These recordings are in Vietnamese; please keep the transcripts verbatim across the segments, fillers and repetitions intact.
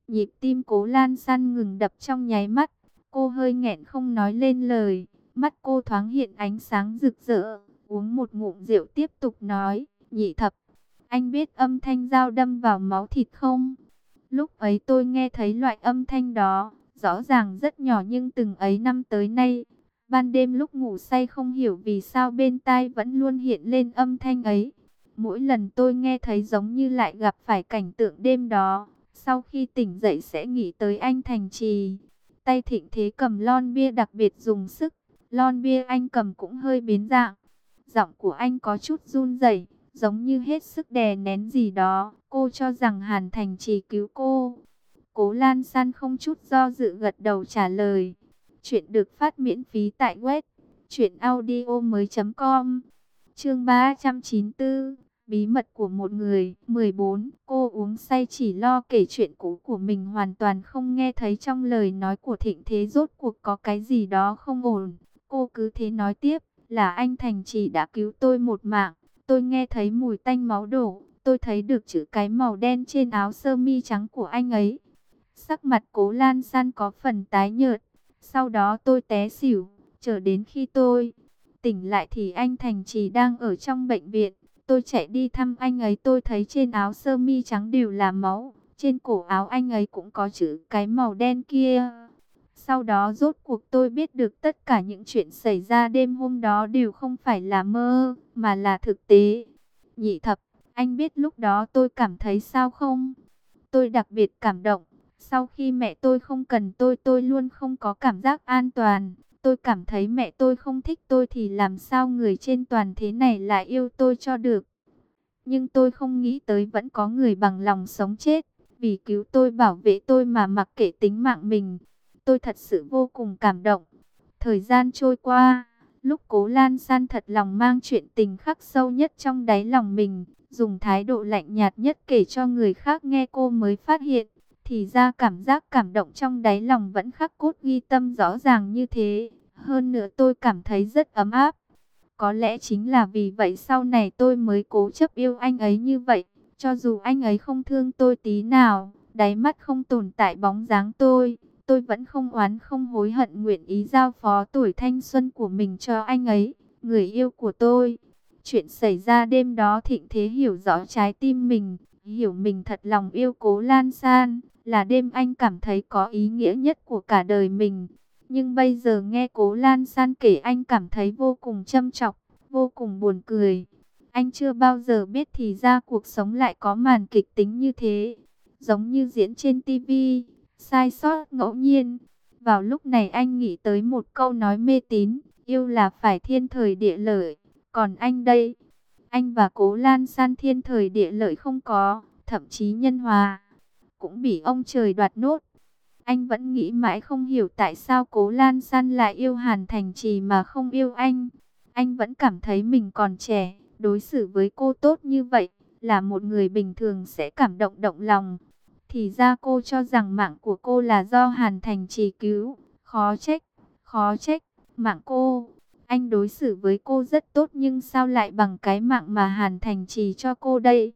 Nhịp tim Cố Lan San ngừng đập trong nháy mắt. Cô hơi nghẹn không nói lên lời. Mắt cô thoáng hiện ánh sáng rực rỡ. Uống một ngụm rượu tiếp tục nói. Nhị thập, anh biết âm thanh dao đâm vào máu thịt không? Lúc ấy tôi nghe thấy loại âm thanh đó. Rõ ràng rất nhỏ nhưng từng ấy năm tới nay, ban đêm lúc ngủ say không hiểu vì sao bên tai vẫn luôn hiện lên âm thanh ấy. Mỗi lần tôi nghe thấy giống như lại gặp phải cảnh tượng đêm đó. Sau khi tỉnh dậy sẽ nghĩ tới anh Thành Trì. Tay Thịnh Thế cầm lon bia đặc biệt dùng sức. Lon bia anh cầm cũng hơi biến dạng. Giọng của anh có chút run rẩy, giống như hết sức đè nén gì đó. Cô cho rằng Hàn Thành Trì cứu cô. Cố Lan San không chút do dự gật đầu trả lời. Chuyện được phát miễn phí tại web truyện audio mới chấm com. Chương ba trăm chín mươi tư, bí mật của một người. mười bốn. Cô uống say chỉ lo kể chuyện cũ của mình, hoàn toàn không nghe thấy trong lời nói của Thịnh Thế rốt cuộc có cái gì đó không ổn. Cô cứ thế nói tiếp, là anh Thành Trì đã cứu tôi một mạng. Tôi nghe thấy mùi tanh máu đổ, tôi thấy được chữ cái màu đen trên áo sơ mi trắng của anh ấy. Sắc mặt Cố Lan San có phần tái nhợt. Sau đó tôi té xỉu, chờ đến khi tôi tỉnh lại thì anh Thành Trì đang ở trong bệnh viện. Tôi chạy đi thăm anh ấy, tôi thấy trên áo sơ mi trắng đều là máu, trên cổ áo anh ấy cũng có chữ cái màu đen kia. Sau đó rốt cuộc tôi biết được tất cả những chuyện xảy ra đêm hôm đó đều không phải là mơ, mà là thực tế. Nhị thập, anh biết lúc đó tôi cảm thấy sao không? Tôi đặc biệt cảm động. Sau khi mẹ tôi không cần tôi, tôi luôn không có cảm giác an toàn. Tôi cảm thấy mẹ tôi không thích tôi thì làm sao người trên toàn thế này lại yêu tôi cho được. Nhưng tôi không nghĩ tới vẫn có người bằng lòng sống chết, vì cứu tôi bảo vệ tôi mà mặc kệ tính mạng mình. Tôi thật sự vô cùng cảm động. Thời gian trôi qua, lúc Cố Lan San thật lòng mang chuyện tình khắc sâu nhất trong đáy lòng mình, dùng thái độ lạnh nhạt nhất kể cho người khác nghe, cô mới phát hiện, thì ra cảm giác cảm động trong đáy lòng vẫn khắc cốt ghi tâm rõ ràng như thế. Hơn nữa tôi cảm thấy rất ấm áp. Có lẽ chính là vì vậy sau này tôi mới cố chấp yêu anh ấy như vậy. Cho dù anh ấy không thương tôi tí nào, đáy mắt không tồn tại bóng dáng tôi, tôi vẫn không oán không hối hận, nguyện ý giao phó tuổi thanh xuân của mình cho anh ấy, người yêu của tôi. Chuyện xảy ra đêm đó Thịnh Thế hiểu rõ trái tim mình, hiểu mình thật lòng yêu Cố Lan San, là đêm anh cảm thấy có ý nghĩa nhất của cả đời mình. Nhưng bây giờ nghe Cố Lan San kể anh cảm thấy vô cùng châm chọc, vô cùng buồn cười. Anh chưa bao giờ biết thì ra cuộc sống lại có màn kịch tính như thế, giống như diễn trên tivi, sai sót ngẫu nhiên. Vào lúc này anh nghĩ tới một câu nói mê tín, yêu là phải thiên thời địa lợi. Còn anh đây, anh và Cố Lan San thiên thời địa lợi không có, thậm chí nhân hòa cũng bị ông trời đoạt nốt. Anh vẫn nghĩ mãi không hiểu tại sao Cố Lan San lại yêu Hàn Thành Trì mà không yêu anh. Anh vẫn cảm thấy mình còn trẻ, đối xử với cô tốt như vậy, là một người bình thường sẽ cảm động động lòng. Thì ra cô cho rằng mạng của cô là do Hàn Thành Trì cứu. Khó trách, khó trách, mạng cô. Anh đối xử với cô rất tốt nhưng sao lại bằng cái mạng mà Hàn Thành Trì cho cô đây?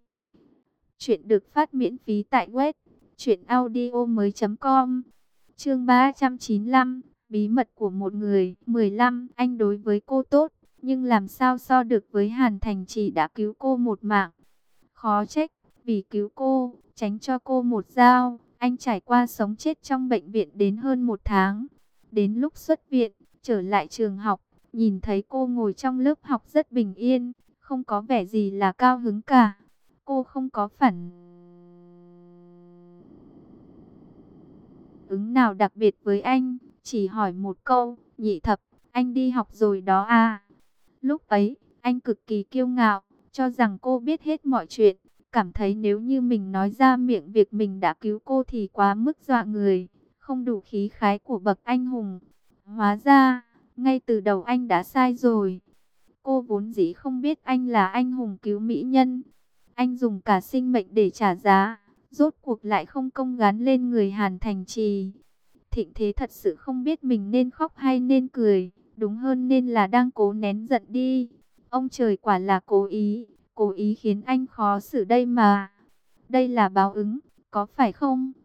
Chuyện được phát miễn phí tại web truyện audio mới chấm com. Chương ba trăm chín mươi lăm, bí mật của một người. mười lăm. Anh đối với cô tốt, nhưng làm sao so được với Hàn Thành Trì đã cứu cô một mạng. Khó trách, vì cứu cô, tránh cho cô một dao, anh trải qua sống chết trong bệnh viện đến hơn một tháng. Đến lúc xuất viện, trở lại trường học, nhìn thấy cô ngồi trong lớp học rất bình yên, không có vẻ gì là cao hứng cả. Cô không có phản ứng nào đặc biệt với anh, chỉ hỏi một câu, nhị thập, anh đi học rồi đó à? Lúc ấy, anh cực kỳ kiêu ngạo, cho rằng cô biết hết mọi chuyện, cảm thấy nếu như mình nói ra miệng việc mình đã cứu cô thì quá mức dọa người, không đủ khí khái của bậc anh hùng. Hóa ra, ngay từ đầu anh đã sai rồi. Cô vốn dĩ không biết anh là anh hùng cứu mỹ nhân. Anh dùng cả sinh mệnh để trả giá, rốt cuộc lại không công gán lên người Hàn Thành Trì. Thịnh Thế thật sự không biết mình nên khóc hay nên cười, đúng hơn nên là đang cố nén giận đi. Ông trời quả là cố ý, cố ý khiến anh khó xử đây mà. Đây là báo ứng, có phải không?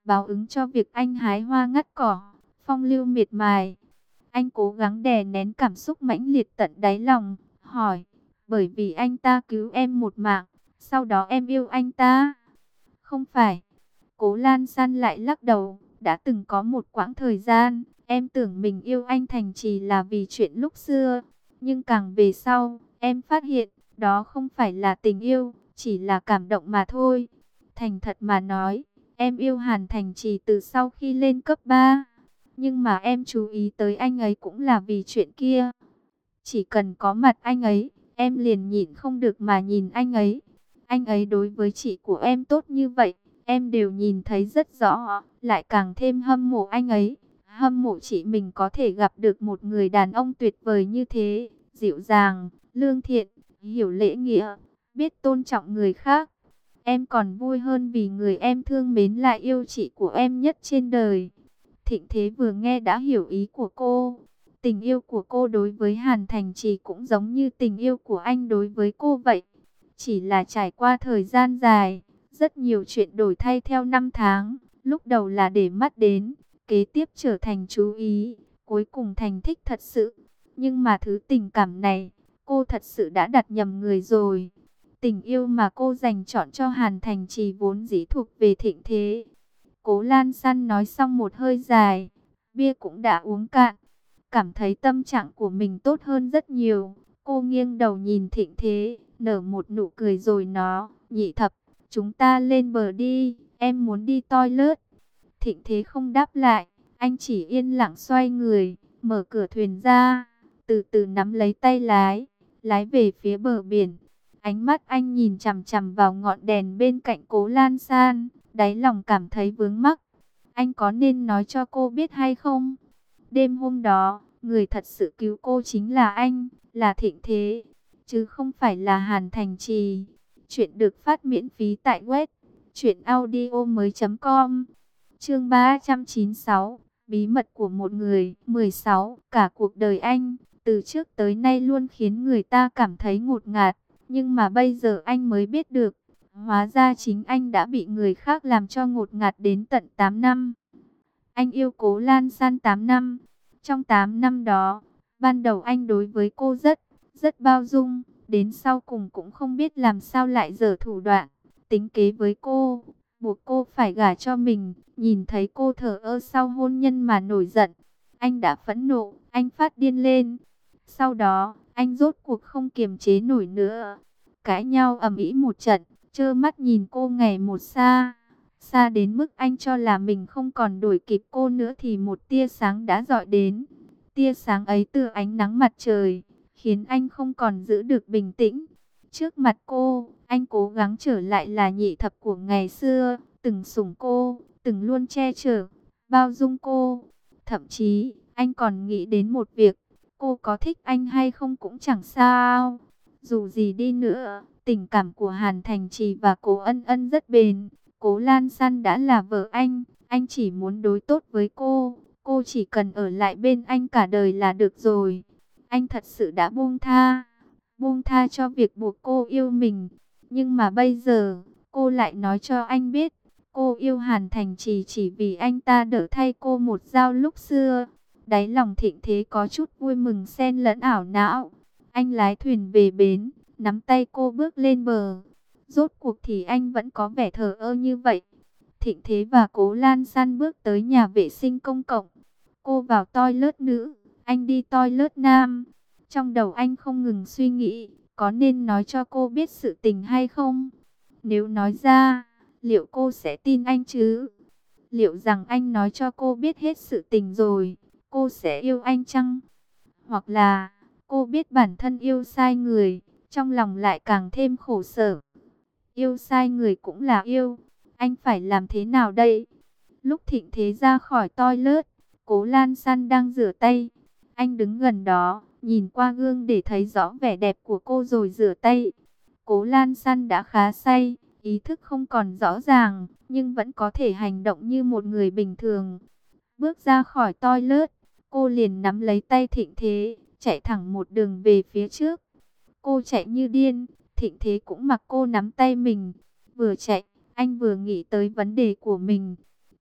báo ứng cho việc anh hái hoa ngắt cỏ, phong lưu miệt mài. Anh cố gắng đè nén cảm xúc mãnh liệt tận đáy lòng, hỏi, bởi vì anh ta cứu em một mạng, sau đó em yêu anh ta? Không phải. Cố Lan San lại lắc đầu, đã từng có một quãng thời gian, em tưởng mình yêu anh Thành Trì là vì chuyện lúc xưa. Nhưng càng về sau, em phát hiện, đó không phải là tình yêu, chỉ là cảm động mà thôi. Thành thật mà nói, em yêu Hàn Thành Trì từ sau khi lên cấp ba. Nhưng mà em chú ý tới anh ấy cũng là vì chuyện kia. Chỉ cần có mặt anh ấy, em liền nhịn không được mà nhìn anh ấy. Anh ấy đối với chị của em tốt như vậy, em đều nhìn thấy rất rõ, lại càng thêm hâm mộ anh ấy. Hâm mộ chị mình có thể gặp được một người đàn ông tuyệt vời như thế, dịu dàng, lương thiện, hiểu lễ nghĩa, biết tôn trọng người khác. Em còn vui hơn vì người em thương mến lại yêu chị của em nhất trên đời. Thịnh Thế vừa nghe đã hiểu ý của cô. Tình yêu của cô đối với Hàn Thành Trì cũng giống như tình yêu của anh đối với cô vậy. Chỉ là trải qua thời gian dài, rất nhiều chuyện đổi thay theo năm tháng. Lúc đầu là để mắt đến, kế tiếp trở thành chú ý, cuối cùng thành thích thật sự. Nhưng mà thứ tình cảm này, cô thật sự đã đặt nhầm người rồi. Tình yêu mà cô dành chọn cho Hàn Thành Trì vốn dĩ thuộc về Thịnh Thế. Cố Lan San nói xong một hơi dài, bia cũng đã uống cạn, cảm thấy tâm trạng của mình tốt hơn rất nhiều. Cô nghiêng đầu nhìn Thịnh Thế, nở một nụ cười rồi nó, Nhị Thập, chúng ta lên bờ đi, em muốn đi toilet. Thịnh Thế không đáp lại, anh chỉ yên lặng xoay người, mở cửa thuyền ra, từ từ nắm lấy tay lái, lái về phía bờ biển. Ánh mắt anh nhìn chằm chằm vào ngọn đèn bên cạnh Cố Lan San, đáy lòng cảm thấy vướng mắc. Anh có nên nói cho cô biết hay không? Đêm hôm đó, người thật sự cứu cô chính là anh, là Thịnh Thế, chứ không phải là Hàn Thành Trì. Chuyện được phát miễn phí tại web truyện audio mới chấm com. Chương ba trăm chín mươi sáu, bí mật của một người. mười sáu, cả cuộc đời anh, từ trước tới nay luôn khiến người ta cảm thấy ngột ngạt. Nhưng mà bây giờ anh mới biết được, hóa ra chính anh đã bị người khác làm cho ngột ngạt đến tận tám năm. Anh yêu Cố Lan San tám năm. Trong tám năm đó, ban đầu anh đối với cô rất, rất bao dung. Đến sau cùng cũng không biết làm sao lại dở thủ đoạn, tính kế với cô, buộc cô phải gả cho mình. Nhìn thấy cô thờ ơ sau hôn nhân mà nổi giận, anh đã phẫn nộ, anh phát điên lên. Sau đó, anh rốt cuộc không kiềm chế nổi nữa, cãi nhau ầm ĩ một trận, trơ mắt nhìn cô ngày một xa. Xa đến mức anh cho là mình không còn đuổi kịp cô nữa thì một tia sáng đã rọi đến. Tia sáng ấy từ ánh nắng mặt trời, khiến anh không còn giữ được bình tĩnh. Trước mặt cô, anh cố gắng trở lại là Nhị Thập của ngày xưa, từng sủng cô, từng luôn che chở, bao dung cô. Thậm chí, anh còn nghĩ đến một việc, cô có thích anh hay không cũng chẳng sao. Dù gì đi nữa, tình cảm của Hàn Thành Trì và Cố Ân Ân rất bền. Cố Lan San đã là vợ anh, anh chỉ muốn đối tốt với cô, cô chỉ cần ở lại bên anh cả đời là được rồi. Anh thật sự đã buông tha, buông tha cho việc buộc cô yêu mình. Nhưng mà bây giờ, cô lại nói cho anh biết, cô yêu Hàn Thành Trì chỉ vì anh ta đỡ thay cô một dao lúc xưa. Đáy lòng Thịnh Thế có chút vui mừng xen lẫn ảo não. Anh lái thuyền về bến, nắm tay cô bước lên bờ. Rốt cuộc thì anh vẫn có vẻ thờ ơ như vậy. Thịnh Thế và Cố Lan San bước tới nhà vệ sinh công cộng. Cô vào toilet nữ, anh đi toilet nam. Trong đầu anh không ngừng suy nghĩ, có nên nói cho cô biết sự tình hay không? Nếu nói ra, liệu cô sẽ tin anh chứ? Liệu rằng anh nói cho cô biết hết sự tình rồi, cô sẽ yêu anh chăng? Hoặc là, cô biết bản thân yêu sai người, trong lòng lại càng thêm khổ sở. Yêu sai người cũng là yêu, anh phải làm thế nào đây? Lúc Thịnh Thế ra khỏi toilet, Cố Lan San đang rửa tay. Anh đứng gần đó, nhìn qua gương để thấy rõ vẻ đẹp của cô rồi rửa tay. Cố Lan San đã khá say, ý thức không còn rõ ràng, nhưng vẫn có thể hành động như một người bình thường. Bước ra khỏi toilet, cô liền nắm lấy tay Thịnh Thế, chạy thẳng một đường về phía trước. Cô chạy như điên, Thịnh Thế cũng mặc cô nắm tay mình. Vừa chạy, anh vừa nghĩ tới vấn đề của mình.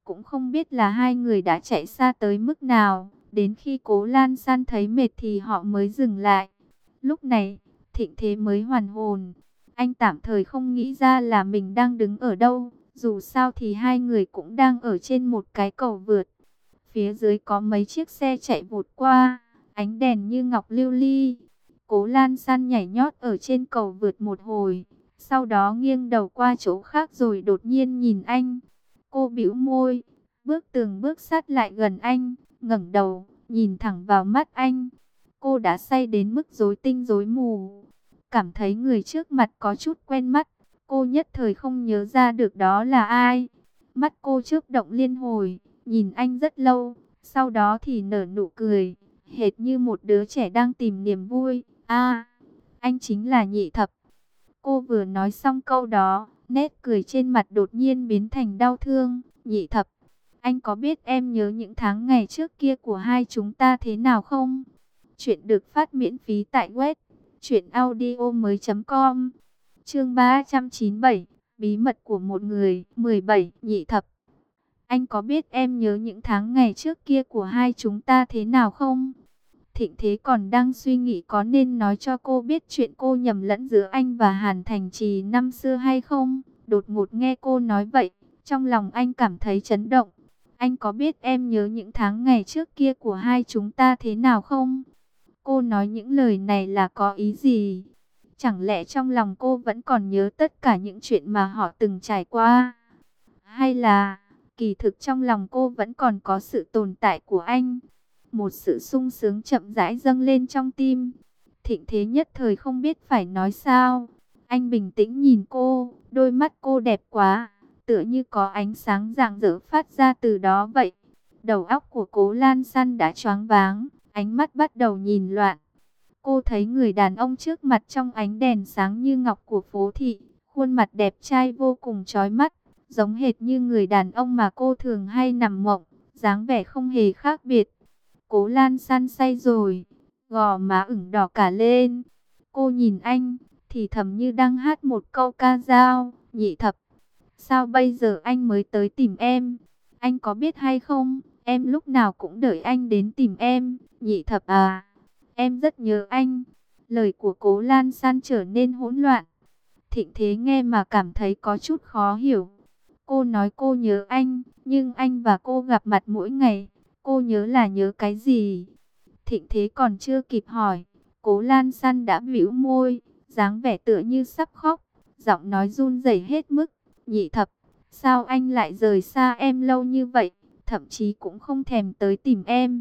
Cũng không biết là hai người đã chạy xa tới mức nào. Đến khi Cố Lan San thấy mệt thì họ mới dừng lại. Lúc này, Thịnh Thế mới hoàn hồn. Anh tạm thời không nghĩ ra là mình đang đứng ở đâu. Dù sao thì hai người cũng đang ở trên một cái cầu vượt. Phía dưới có mấy chiếc xe chạy vụt qua, ánh đèn như ngọc lưu ly. Cố Lan San nhảy nhót ở trên cầu vượt một hồi, sau đó nghiêng đầu qua chỗ khác rồi đột nhiên nhìn anh. Cô bĩu môi, bước từng bước sát lại gần anh, ngẩng đầu, nhìn thẳng vào mắt anh. Cô đã say đến mức rối tinh rối mù, cảm thấy người trước mặt có chút quen mắt. Cô nhất thời không nhớ ra được đó là ai. Mắt cô chớp động liên hồi, nhìn anh rất lâu, sau đó thì nở nụ cười, hệt như một đứa trẻ đang tìm niềm vui. À, anh chính là Nhị Thập. Cô vừa nói xong câu đó, nét cười trên mặt đột nhiên biến thành đau thương. Nhị Thập, anh có biết em nhớ những tháng ngày trước kia của hai chúng ta thế nào không? Chuyện được phát miễn phí tại web truyện audio mới chấm com. Chương ba trăm chín mươi bảy, bí mật của một người. Mười bảy. Nhị Thập, anh có biết em nhớ những tháng ngày trước kia của hai chúng ta thế nào không? Thịnh Thế còn đang suy nghĩ có nên nói cho cô biết chuyện cô nhầm lẫn giữa anh và Hàn Thành Trì năm xưa hay không. Đột ngột nghe cô nói vậy, trong lòng anh cảm thấy chấn động. Anh có biết em nhớ những tháng ngày trước kia của hai chúng ta thế nào không? Cô nói những lời này là có ý gì? Chẳng lẽ trong lòng cô vẫn còn nhớ tất cả những chuyện mà họ từng trải qua? Hay là kỳ thực trong lòng cô vẫn còn có sự tồn tại của anh? Một sự sung sướng chậm rãi dâng lên trong tim. Thịnh Thế nhất thời không biết phải nói sao. Anh bình tĩnh nhìn cô, đôi mắt cô đẹp quá, tựa như có ánh sáng rạng rỡ phát ra từ đó vậy. Đầu óc của Cố Lan San đã choáng váng, ánh mắt bắt đầu nhìn loạn. Cô thấy người đàn ông trước mặt trong ánh đèn sáng như ngọc của phố thị, khuôn mặt đẹp trai vô cùng chói mắt, giống hệt như người đàn ông mà cô thường hay nằm mộng, dáng vẻ không hề khác biệt. Cố Lan San say rồi, gò má ửng đỏ cả lên. Cô nhìn anh, thì thầm như đang hát một câu ca dao. Nhị Thập, sao bây giờ anh mới tới tìm em? Anh có biết hay không, em lúc nào cũng đợi anh đến tìm em. Nhị Thập à, em rất nhớ anh. Lời của Cố Lan San trở nên hỗn loạn. Thịnh Thế nghe mà cảm thấy có chút khó hiểu. Cô nói cô nhớ anh, nhưng anh và cô gặp mặt mỗi ngày. Cô nhớ là nhớ cái gì? Thịnh Thế còn chưa kịp hỏi, Cố Lan San đã bĩu môi, dáng vẻ tựa như sắp khóc, giọng nói run rẩy hết mức. Nhị Thập, sao anh lại rời xa em lâu như vậy, thậm chí cũng không thèm tới tìm em?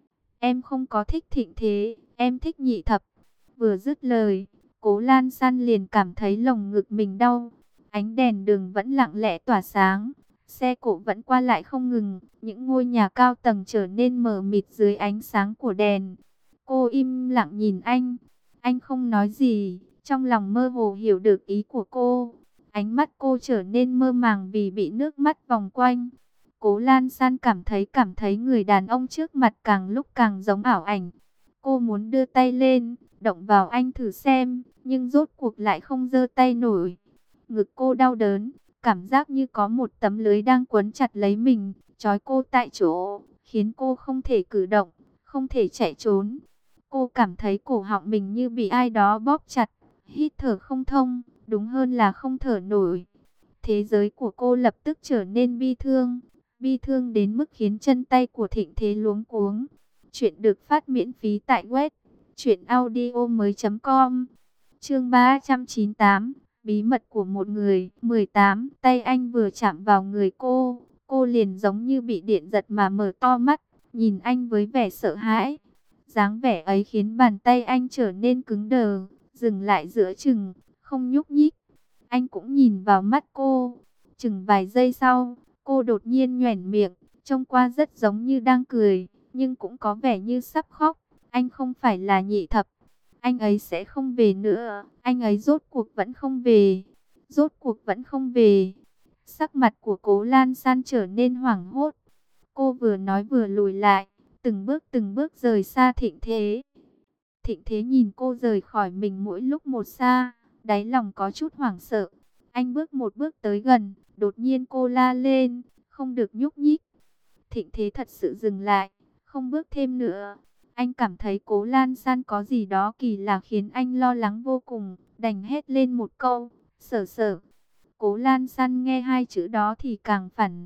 Em không có thích Thịnh Thế, em thích Nhị Thập. Vừa dứt lời, Cố Lan San liền cảm thấy lồng ngực mình đau. Ánh đèn đường vẫn lặng lẽ tỏa sáng, xe cộ vẫn qua lại không ngừng, những ngôi nhà cao tầng trở nên mờ mịt dưới ánh sáng của đèn. Cô im lặng nhìn anh, anh không nói gì, trong lòng mơ hồ hiểu được ý của cô. Ánh mắt cô trở nên mơ màng vì bị nước mắt vòng quanh. Cố Lan San cảm thấy cảm thấy người đàn ông trước mặt càng lúc càng giống ảo ảnh. Cô muốn đưa tay lên, động vào anh thử xem, nhưng rốt cuộc lại không giơ tay nổi. Ngực cô đau đớn, cảm giác như có một tấm lưới đang quấn chặt lấy mình, trói cô tại chỗ, khiến cô không thể cử động, không thể chạy trốn. Cô cảm thấy cổ họng mình như bị ai đó bóp chặt, hít thở không thông, đúng hơn là không thở nổi. Thế giới của cô lập tức trở nên bi thương, bi thương đến mức khiến chân tay của Thịnh Thế luống cuống. Chuyện được phát miễn phí tại web truyện audio mới chấm com. Chương ba trăm chín mươi tám, bí mật của một người. Mười tám. Tay anh vừa chạm vào người cô, cô liền giống như bị điện giật mà mở to mắt, nhìn anh với vẻ sợ hãi. Dáng vẻ ấy khiến bàn tay anh trở nên cứng đờ, dừng lại giữa chừng, không nhúc nhích. Anh cũng nhìn vào mắt cô. Chừng vài giây sau, cô đột nhiên nhoẻn miệng, trông qua rất giống như đang cười, nhưng cũng có vẻ như sắp khóc. Anh không phải là Nhị Thập. Anh ấy sẽ không về nữa. Anh ấy rốt cuộc vẫn không về. Rốt cuộc vẫn không về. Sắc mặt của Cố Lan San trở nên hoảng hốt. Cô vừa nói vừa lùi lại, từng bước từng bước rời xa Thịnh Thế. Thịnh Thế nhìn cô rời khỏi mình mỗi lúc một xa, đáy lòng có chút hoảng sợ. Anh bước một bước tới gần, đột nhiên cô la lên, không được nhúc nhích. Thịnh Thế thật sự dừng lại, không bước thêm nữa. Anh cảm thấy Cố Lan San có gì đó kỳ lạ khiến anh lo lắng vô cùng, đành hét lên một câu, Sở Sở. Cố Lan San nghe hai chữ đó thì càng phản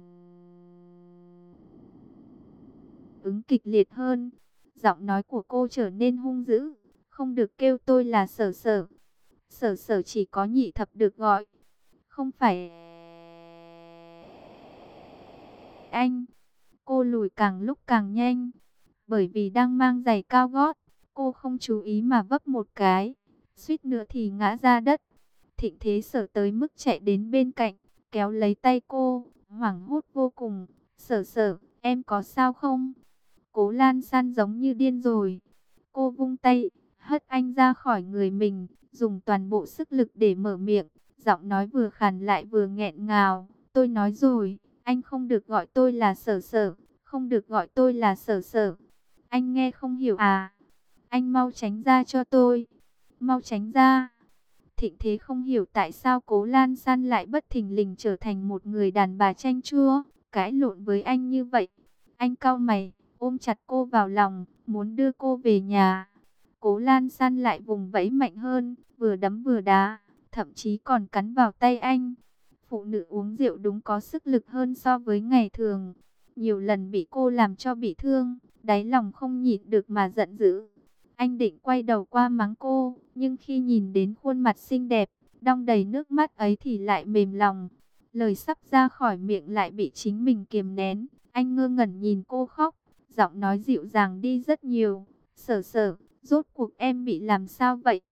ứng kịch liệt hơn. Giọng nói của cô trở nên hung dữ, không được kêu tôi là Sở Sở. Sở Sở chỉ có Nhị Thập được gọi, không phải anh. Cô lùi càng lúc càng nhanh, bởi vì đang mang giày cao gót, cô không chú ý mà vấp một cái, suýt nữa thì ngã ra đất. Thịnh Thế Sở tới mức chạy đến bên cạnh, kéo lấy tay cô, hoảng hốt vô cùng. Sở Sở, em có sao không? Cố Lan San giống như điên rồi. Cô vung tay, hất anh ra khỏi người mình, dùng toàn bộ sức lực để mở miệng. Giọng nói vừa khàn lại vừa nghẹn ngào. Tôi nói rồi, anh không được gọi tôi là Sở Sở, không được gọi tôi là Sở Sở. Anh nghe không hiểu à? Anh mau tránh ra cho tôi. Mau tránh ra. Thịnh Thế không hiểu tại sao Cố Lan San lại bất thình lình trở thành một người đàn bà chanh chua, cãi lộn với anh như vậy. Anh cau mày, ôm chặt cô vào lòng, muốn đưa cô về nhà. Cố Lan San lại vùng vẫy mạnh hơn, vừa đấm vừa đá, thậm chí còn cắn vào tay anh. Phụ nữ uống rượu đúng có sức lực hơn so với ngày thường. Nhiều lần bị cô làm cho bị thương, đáy lòng không nhịn được mà giận dữ. Anh định quay đầu qua mắng cô, nhưng khi nhìn đến khuôn mặt xinh đẹp, đong đầy nước mắt ấy thì lại mềm lòng. Lời sắp ra khỏi miệng lại bị chính mình kiềm nén. Anh ngơ ngẩn nhìn cô khóc, giọng nói dịu dàng đi rất nhiều. Sở Sở, rốt cuộc em bị làm sao vậy?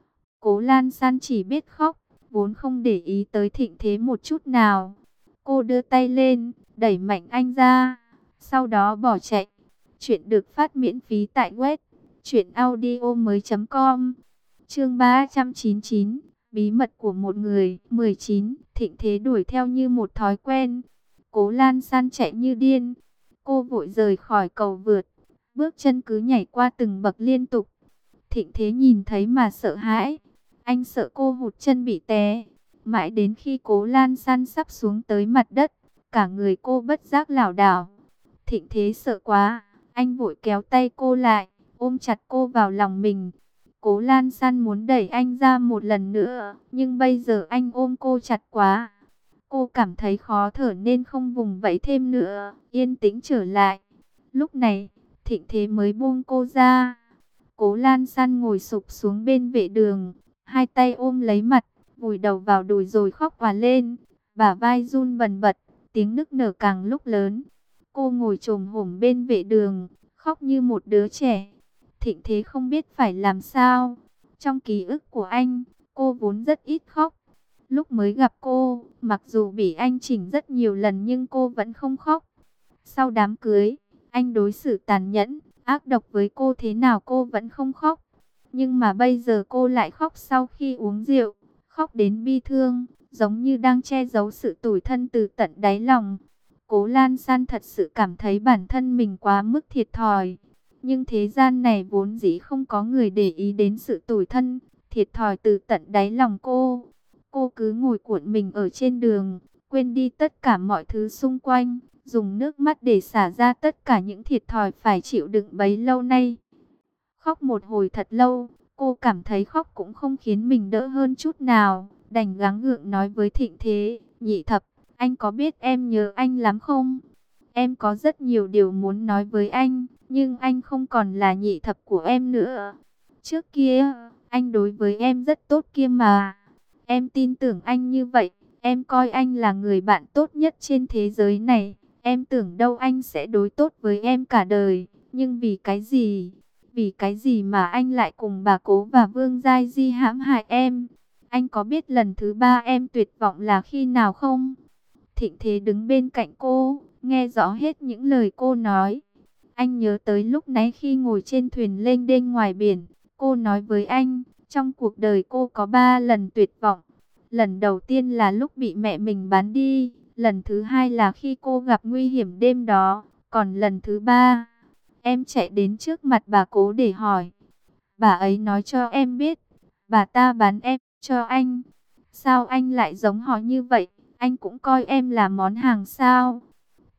Cố Lan San chỉ biết khóc, vốn không để ý tới Thịnh Thế một chút nào. Cô đưa tay lên, đẩy mạnh anh ra, sau đó bỏ chạy. Chuyện được phát miễn phí tại web truyện audio mới chấm com. Chương ba trăm chín mươi chín, bí mật của một người. Mười chín, Thịnh Thế đuổi theo như một thói quen. Cố Lan San chạy như điên. Cô vội rời khỏi cầu vượt, bước chân cứ nhảy qua từng bậc liên tục. Thịnh Thế nhìn thấy mà sợ hãi. Anh sợ cô hụt chân bị té. Mãi đến khi Cố Lan San sắp xuống tới mặt đất, cả người cô bất giác lảo đảo. Thịnh Thế sợ quá, anh vội kéo tay cô lại, ôm chặt cô vào lòng mình. Cố Lan San muốn đẩy anh ra một lần nữa, nhưng bây giờ anh ôm cô chặt quá. Cô cảm thấy khó thở nên không vùng vẫy thêm nữa, yên tĩnh trở lại. Lúc này, Thịnh Thế mới buông cô ra. Cố Lan San ngồi sụp xuống bên vệ đường, hai tay ôm lấy mặt, vùi đầu vào đùi rồi khóc òa lên. Bả vai run bần bật, tiếng nức nở càng lúc lớn. Cô ngồi chồm hổm bên vệ đường, khóc như một đứa trẻ. Thịnh Thế không biết phải làm sao. Trong ký ức của anh, cô vốn rất ít khóc. Lúc mới gặp cô, mặc dù bị anh chỉnh rất nhiều lần nhưng cô vẫn không khóc. Sau đám cưới, anh đối xử tàn nhẫn, ác độc với cô thế nào cô vẫn không khóc. Nhưng mà bây giờ cô lại khóc sau khi uống rượu, khóc đến bi thương, giống như đang che giấu sự tủi thân từ tận đáy lòng. Cố Lan San thật sự cảm thấy bản thân mình quá mức thiệt thòi. Nhưng thế gian này vốn dĩ không có người để ý đến sự tủi thân, thiệt thòi từ tận đáy lòng cô. Cô cứ ngồi cuộn mình ở trên đường, quên đi tất cả mọi thứ xung quanh, dùng nước mắt để xả ra tất cả những thiệt thòi phải chịu đựng bấy lâu nay. Khóc một hồi thật lâu, cô cảm thấy khóc cũng không khiến mình đỡ hơn chút nào, đành gắng gượng nói với Thịnh Thế, Nhị Thập, anh có biết em nhớ anh lắm không? Em có rất nhiều điều muốn nói với anh, nhưng anh không còn là Nhị Thập của em nữa. Trước kia, anh đối với em rất tốt kia mà. Em tin tưởng anh như vậy, em coi anh là người bạn tốt nhất trên thế giới này. Em tưởng đâu anh sẽ đối tốt với em cả đời, nhưng vì cái gì? Vì cái gì mà anh lại cùng bà Cố và Vương Giai Di hãm hại em? Anh có biết lần thứ ba em tuyệt vọng là khi nào không? Thịnh Thế đứng bên cạnh cô, nghe rõ hết những lời cô nói. Anh nhớ tới lúc nãy khi ngồi trên thuyền lênh đênh ngoài biển, cô nói với anh, trong cuộc đời cô có ba lần tuyệt vọng. Lần đầu tiên là lúc bị mẹ mình bán đi, lần thứ hai là khi cô gặp nguy hiểm đêm đó, còn lần thứ ba, em chạy đến trước mặt bà Cố để hỏi. Bà ấy nói cho em biết, bà ta bán em cho anh. Sao anh lại giống họ như vậy? Anh cũng coi em là món hàng sao?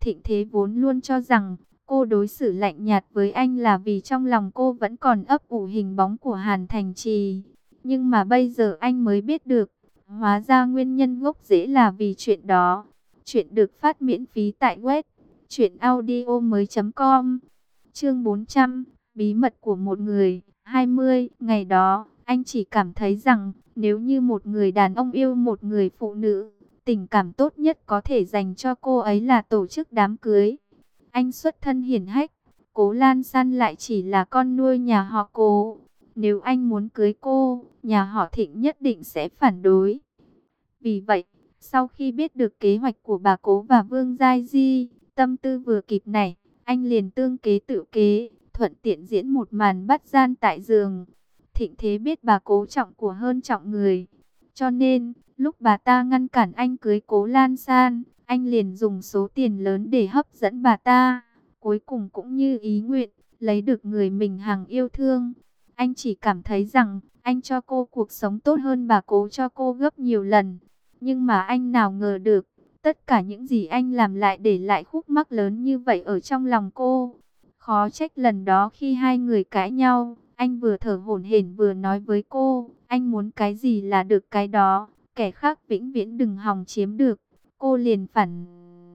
Thịnh Thế vốn luôn cho rằng cô đối xử lạnh nhạt với anh là vì trong lòng cô vẫn còn ấp ủ hình bóng của Hàn Thành Trì. Nhưng mà bây giờ anh mới biết được, hóa ra nguyên nhân gốc rễ là vì chuyện đó. Chuyện được phát miễn phí tại web truyện audio mới chấm com. Chương bốn trăm, bí mật của một người. hai mươi, ngày đó, anh chỉ cảm thấy rằng, nếu như một người đàn ông yêu một người phụ nữ, tình cảm tốt nhất có thể dành cho cô ấy là tổ chức đám cưới. Anh xuất thân hiển hách, Cố Lan San lại chỉ là con nuôi nhà họ Cố. Nếu anh muốn cưới cô, nhà họ Thịnh nhất định sẽ phản đối. Vì vậy, sau khi biết được kế hoạch của bà Cố và Vương Giai Di, tâm tư vừa kịp nảy, anh liền tương kế tự kế, thuận tiện diễn một màn bắt gian tại giường. Thịnh Thế biết bà Cố trọng của hơn trọng người, cho nên lúc bà ta ngăn cản anh cưới Cố Lan San, anh liền dùng số tiền lớn để hấp dẫn bà ta. Cuối cùng cũng như ý nguyện, lấy được người mình hằng yêu thương. Anh chỉ cảm thấy rằng, anh cho cô cuộc sống tốt hơn bà Cố cho cô gấp nhiều lần. Nhưng mà anh nào ngờ được, tất cả những gì anh làm lại để lại khúc mắc lớn như vậy ở trong lòng cô. Khó trách lần đó khi hai người cãi nhau, anh vừa thở hổn hển vừa nói với cô, anh muốn cái gì là được cái đó, kẻ khác vĩnh viễn đừng hòng chiếm được. Cô liền phản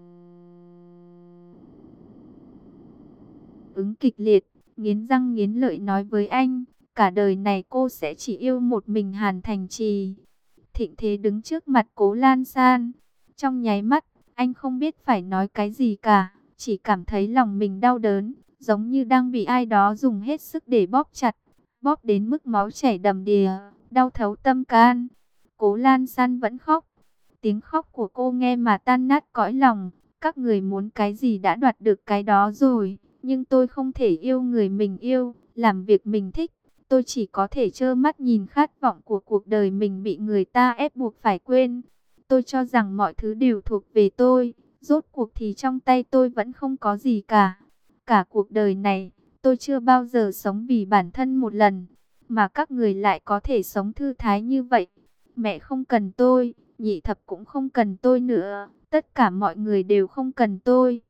ứng kịch liệt, nghiến răng nghiến lợi nói với anh, cả đời này cô sẽ chỉ yêu một mình Hàn Thành Trì. Thịnh Thế đứng trước mặt Cố Lan San, trong nháy mắt, anh không biết phải nói cái gì cả, chỉ cảm thấy lòng mình đau đớn, giống như đang bị ai đó dùng hết sức để bóp chặt, bóp đến mức máu chảy đầm đìa, đau thấu tâm can. Cố Lan San vẫn khóc, tiếng khóc của cô nghe mà tan nát cõi lòng. Các người muốn cái gì đã đoạt được cái đó rồi, nhưng tôi không thể yêu người mình yêu, làm việc mình thích. Tôi chỉ có thể trơ mắt nhìn khát vọng của cuộc đời mình bị người ta ép buộc phải quên. Tôi cho rằng mọi thứ đều thuộc về tôi, rốt cuộc thì trong tay tôi vẫn không có gì cả. Cả cuộc đời này, tôi chưa bao giờ sống vì bản thân một lần, mà các người lại có thể sống thư thái như vậy. Mẹ không cần tôi, nhị thập cũng không cần tôi nữa, tất cả mọi người đều không cần tôi.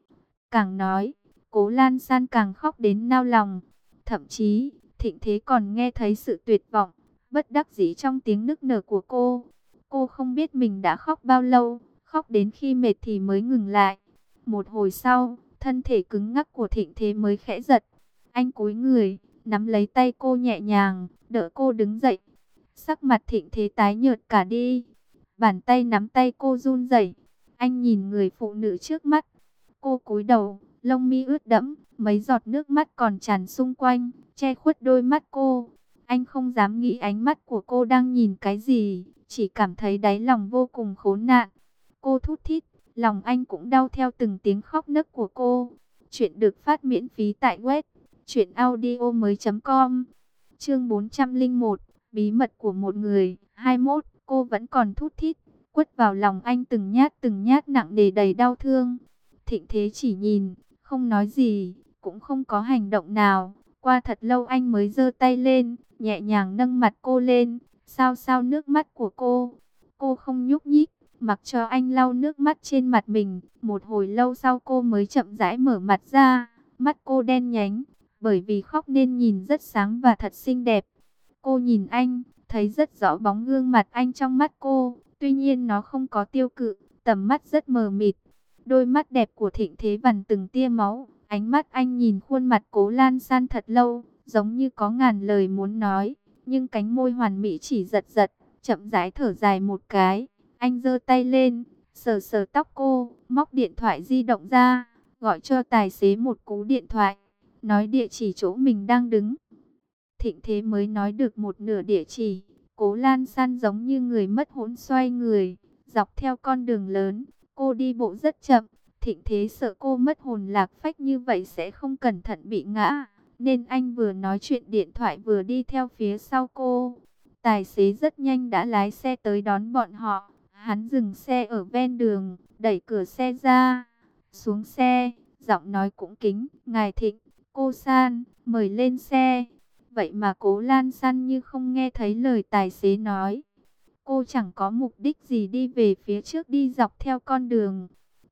Càng nói, Cố Lan San càng khóc đến nao lòng, thậm chí Thịnh Thế còn nghe thấy sự tuyệt vọng, bất đắc dĩ trong tiếng nức nở của cô. Cô không biết mình đã khóc bao lâu, khóc đến khi mệt thì mới ngừng lại. Một hồi sau, thân thể cứng ngắc của Thịnh Thế mới khẽ giật. Anh cúi người, nắm lấy tay cô nhẹ nhàng, đỡ cô đứng dậy. Sắc mặt Thịnh Thế tái nhợt cả đi, bàn tay nắm tay cô run rẩy. Anh nhìn người phụ nữ trước mắt, cô cúi đầu, lông mi ướt đẫm, mấy giọt nước mắt còn tràn xung quanh, che khuất đôi mắt cô. Anh không dám nghĩ ánh mắt của cô đang nhìn cái gì, chỉ cảm thấy đáy lòng vô cùng khốn nạn. Cô thút thít, lòng anh cũng đau theo từng tiếng khóc nấc của cô. Chuyện được phát miễn phí tại web truyện audio mới chấm com. Chương bốn trăm lẻ một, bí mật của một người. hai mươi mốt, cô vẫn còn thút thít, quất vào lòng anh từng nhát từng nhát nặng nề đầy đau thương. Thịnh Thế chỉ nhìn, không nói gì, cũng không có hành động nào. Qua thật lâu anh mới giơ tay lên, nhẹ nhàng nâng mặt cô lên, sao sao nước mắt của cô. Cô không nhúc nhích, mặc cho anh lau nước mắt trên mặt mình. Một hồi lâu sau cô mới chậm rãi mở mặt ra, mắt cô đen nhánh, bởi vì khóc nên nhìn rất sáng và thật xinh đẹp. Cô nhìn anh, thấy rất rõ bóng gương mặt anh trong mắt cô, tuy nhiên nó không có tiêu cự, tầm mắt rất mờ mịt. Đôi mắt đẹp của Thịnh Thế vằn từng tia máu, ánh mắt anh nhìn khuôn mặt Cố Lan San thật lâu, giống như có ngàn lời muốn nói, nhưng cánh môi hoàn mỹ chỉ giật giật, chậm rãi thở dài một cái. Anh giơ tay lên, sờ sờ tóc cô, móc điện thoại di động ra, gọi cho tài xế một cú điện thoại, nói địa chỉ chỗ mình đang đứng. Thịnh Thế mới nói được một nửa địa chỉ, Cố Lan San giống như người mất hồn xoay người, dọc theo con đường lớn. Cô đi bộ rất chậm, Thịnh Thế sợ cô mất hồn lạc phách như vậy sẽ không cẩn thận bị ngã, nên anh vừa nói chuyện điện thoại vừa đi theo phía sau cô. Tài xế rất nhanh đã lái xe tới đón bọn họ, hắn dừng xe ở ven đường, đẩy cửa xe ra, xuống xe, giọng nói cũng kính, ngài Thịnh, cô San, mời lên xe. Vậy mà Cố Lan San như không nghe thấy lời tài xế nói. Cô chẳng có mục đích gì đi về phía trước đi dọc theo con đường.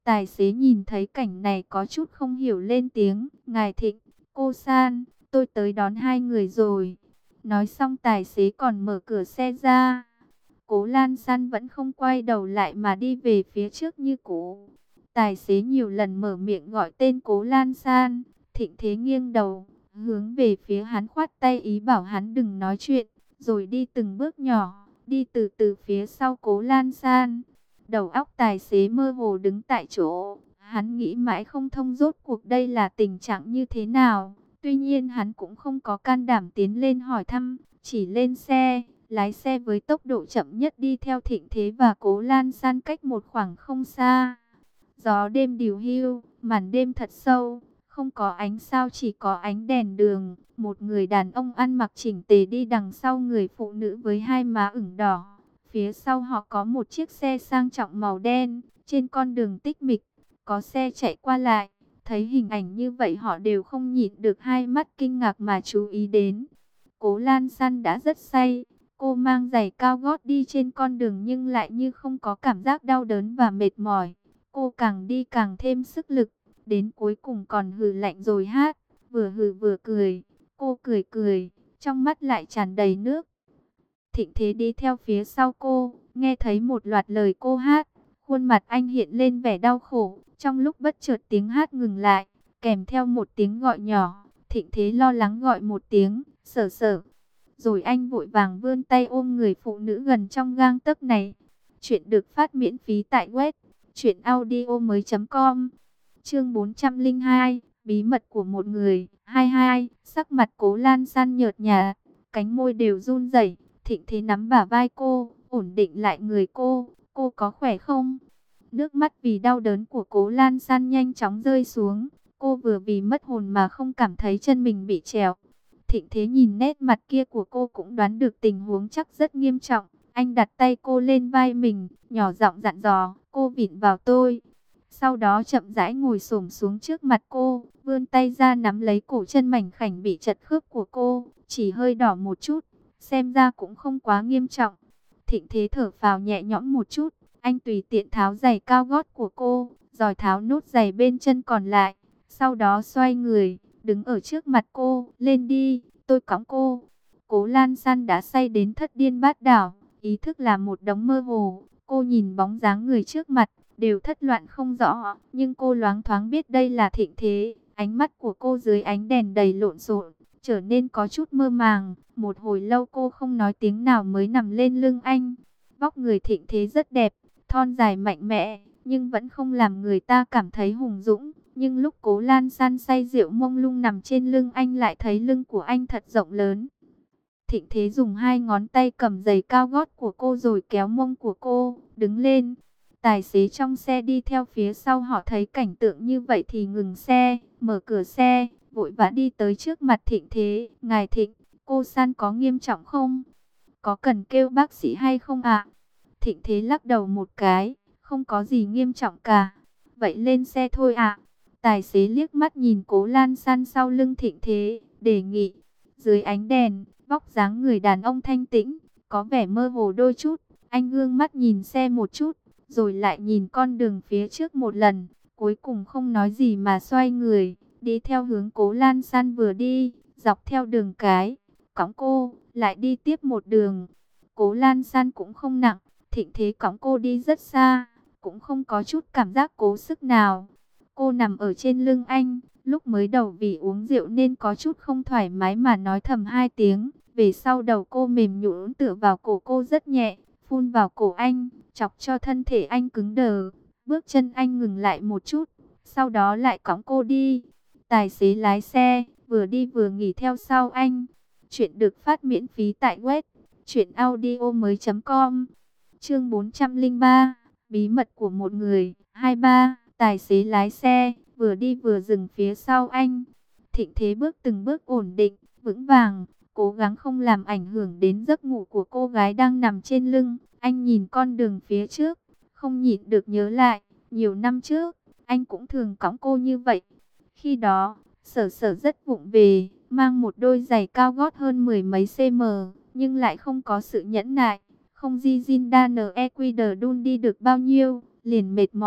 Tài xế nhìn thấy cảnh này có chút không hiểu lên tiếng. Ngài Thịnh, cô San, tôi tới đón hai người rồi. Nói xong tài xế còn mở cửa xe ra. Cố Lan San vẫn không quay đầu lại mà đi về phía trước như cũ. Tài xế nhiều lần mở miệng gọi tên Cố Lan San. Thịnh Thế nghiêng đầu, hướng về phía hắn khoát tay ý bảo hắn đừng nói chuyện, rồi đi từng bước nhỏ, đi từ từ phía sau Cố Lan San. Đầu óc tài xế mơ hồ đứng tại chỗ, hắn nghĩ mãi không thông rốt cuộc đây là tình trạng như thế nào. Tuy nhiên hắn cũng không có can đảm tiến lên hỏi thăm, chỉ lên xe, lái xe với tốc độ chậm nhất đi theo Thịnh Thế và Cố Lan San cách một khoảng không xa. Gió đêm điều hiu, màn đêm thật sâu, không có ánh sao chỉ có ánh đèn đường. Một người đàn ông ăn mặc chỉnh tề đi đằng sau người phụ nữ với hai má ửng đỏ. Phía sau họ có một chiếc xe sang trọng màu đen, trên con đường tĩnh mịch, có xe chạy qua lại. Thấy hình ảnh như vậy họ đều không nhịn được hai mắt kinh ngạc mà chú ý đến. Cố Lan San đã rất say, cô mang giày cao gót đi trên con đường nhưng lại như không có cảm giác đau đớn và mệt mỏi. Cô càng đi càng thêm sức lực, đến cuối cùng còn hừ lạnh rồi hát, vừa hừ vừa cười. Cô cười cười, trong mắt lại tràn đầy nước. Thịnh Thế đi theo phía sau cô, nghe thấy một loạt lời cô hát, khuôn mặt anh hiện lên vẻ đau khổ. Trong lúc bất chợt tiếng hát ngừng lại, kèm theo một tiếng gọi nhỏ. Thịnh Thế lo lắng gọi một tiếng, Sở Sở. Rồi anh vội vàng vươn tay ôm người phụ nữ gần trong gang tấc này. Chuyện được phát miễn phí tại web truyện audio mới chấm com. Chương bốn trăm lẻ hai, bí mật của một người. hai hai, sắc mặt Cố Lan San nhợt nhạt, cánh môi đều run rẩy. Thịnh Thế nắm bả vai cô, ổn định lại người cô. Cô có khỏe không? Nước mắt vì đau đớn của Cố Lan San nhanh chóng rơi xuống. Cô vừa vì mất hồn mà không cảm thấy chân mình bị trèo. Thịnh Thế nhìn nét mặt kia của cô cũng đoán được tình huống chắc rất nghiêm trọng. Anh đặt tay cô lên vai mình, nhỏ giọng dặn dò, cô vịn vào tôi. Sau đó chậm rãi ngồi xổm xuống trước mặt cô, vươn tay ra nắm lấy cổ chân mảnh khảnh bị chật khớp của cô, chỉ hơi đỏ một chút, xem ra cũng không quá nghiêm trọng. Thịnh Thế thở phào nhẹ nhõm một chút, anh tùy tiện tháo giày cao gót của cô, rồi tháo nút giày bên chân còn lại, sau đó xoay người, đứng ở trước mặt cô, lên đi, tôi cõng cô. Cố Lan San đã say đến thất điên bát đảo, ý thức là một đống mơ hồ, cô nhìn bóng dáng người trước mặt, đều thất loạn không rõ, nhưng cô loáng thoáng biết đây là Thịnh Thế. Ánh mắt của cô dưới ánh đèn đầy lộn xộn, trở nên có chút mơ màng. Một hồi lâu cô không nói tiếng nào mới nằm lên lưng anh. Vóc người Thịnh Thế rất đẹp, thon dài mạnh mẽ, nhưng vẫn không làm người ta cảm thấy hùng dũng. Nhưng lúc Cố Lan San say rượu mông lung nằm trên lưng anh lại thấy lưng của anh thật rộng lớn. Thịnh Thế dùng hai ngón tay cầm giày cao gót của cô rồi kéo mông của cô, đứng lên. Tài xế trong xe đi theo phía sau họ thấy cảnh tượng như vậy thì ngừng xe, mở cửa xe, vội vã đi tới trước mặt Thịnh Thế. Ngài Thịnh, cô San có nghiêm trọng không? Có cần kêu bác sĩ hay không ạ? Thịnh Thế lắc đầu một cái, không có gì nghiêm trọng cả. Vậy lên xe thôi ạ. Tài xế liếc mắt nhìn Cố Lan San sau lưng Thịnh Thế, đề nghị. Dưới ánh đèn, vóc dáng người đàn ông thanh tĩnh, có vẻ mơ hồ đôi chút. Anh gương mắt nhìn xe một chút, rồi lại nhìn con đường phía trước một lần. Cuối cùng không nói gì mà xoay người, đi theo hướng Cố Lan San vừa đi, dọc theo đường cái, cõng cô, lại đi tiếp một đường. Cố Lan San cũng không nặng, Thịnh Thế cõng cô đi rất xa, cũng không có chút cảm giác cố sức nào. Cô nằm ở trên lưng anh, lúc mới đầu vì uống rượu nên có chút không thoải mái mà nói thầm hai tiếng. Về sau đầu cô mềm nhũn tựa vào cổ cô rất nhẹ, phun vào cổ anh, chọc cho thân thể anh cứng đờ. Bước chân anh ngừng lại một chút, sau đó lại cõng cô đi. Tài xế lái xe, vừa đi vừa nghỉ theo sau anh. Chuyện được phát miễn phí tại web truyện audio mới chấm com. Chương bốn trăm lẻ ba, bí mật của một người. hai ba, tài xế lái xe, vừa đi vừa dừng phía sau anh. Thịnh Thế bước từng bước ổn định, vững vàng, cố gắng không làm ảnh hưởng đến giấc ngủ của cô gái đang nằm trên lưng. Anh nhìn con đường phía trước, không nhịn được nhớ lại, nhiều năm trước, anh cũng thường cõng cô như vậy. Khi đó, Sở Sở rất vụng về, mang một đôi giày cao gót hơn mười mấy cm, nhưng lại không có sự nhẫn nại, không di Jin đa nờ e quy đờ đun đi được bao nhiêu, liền mệt mỏi.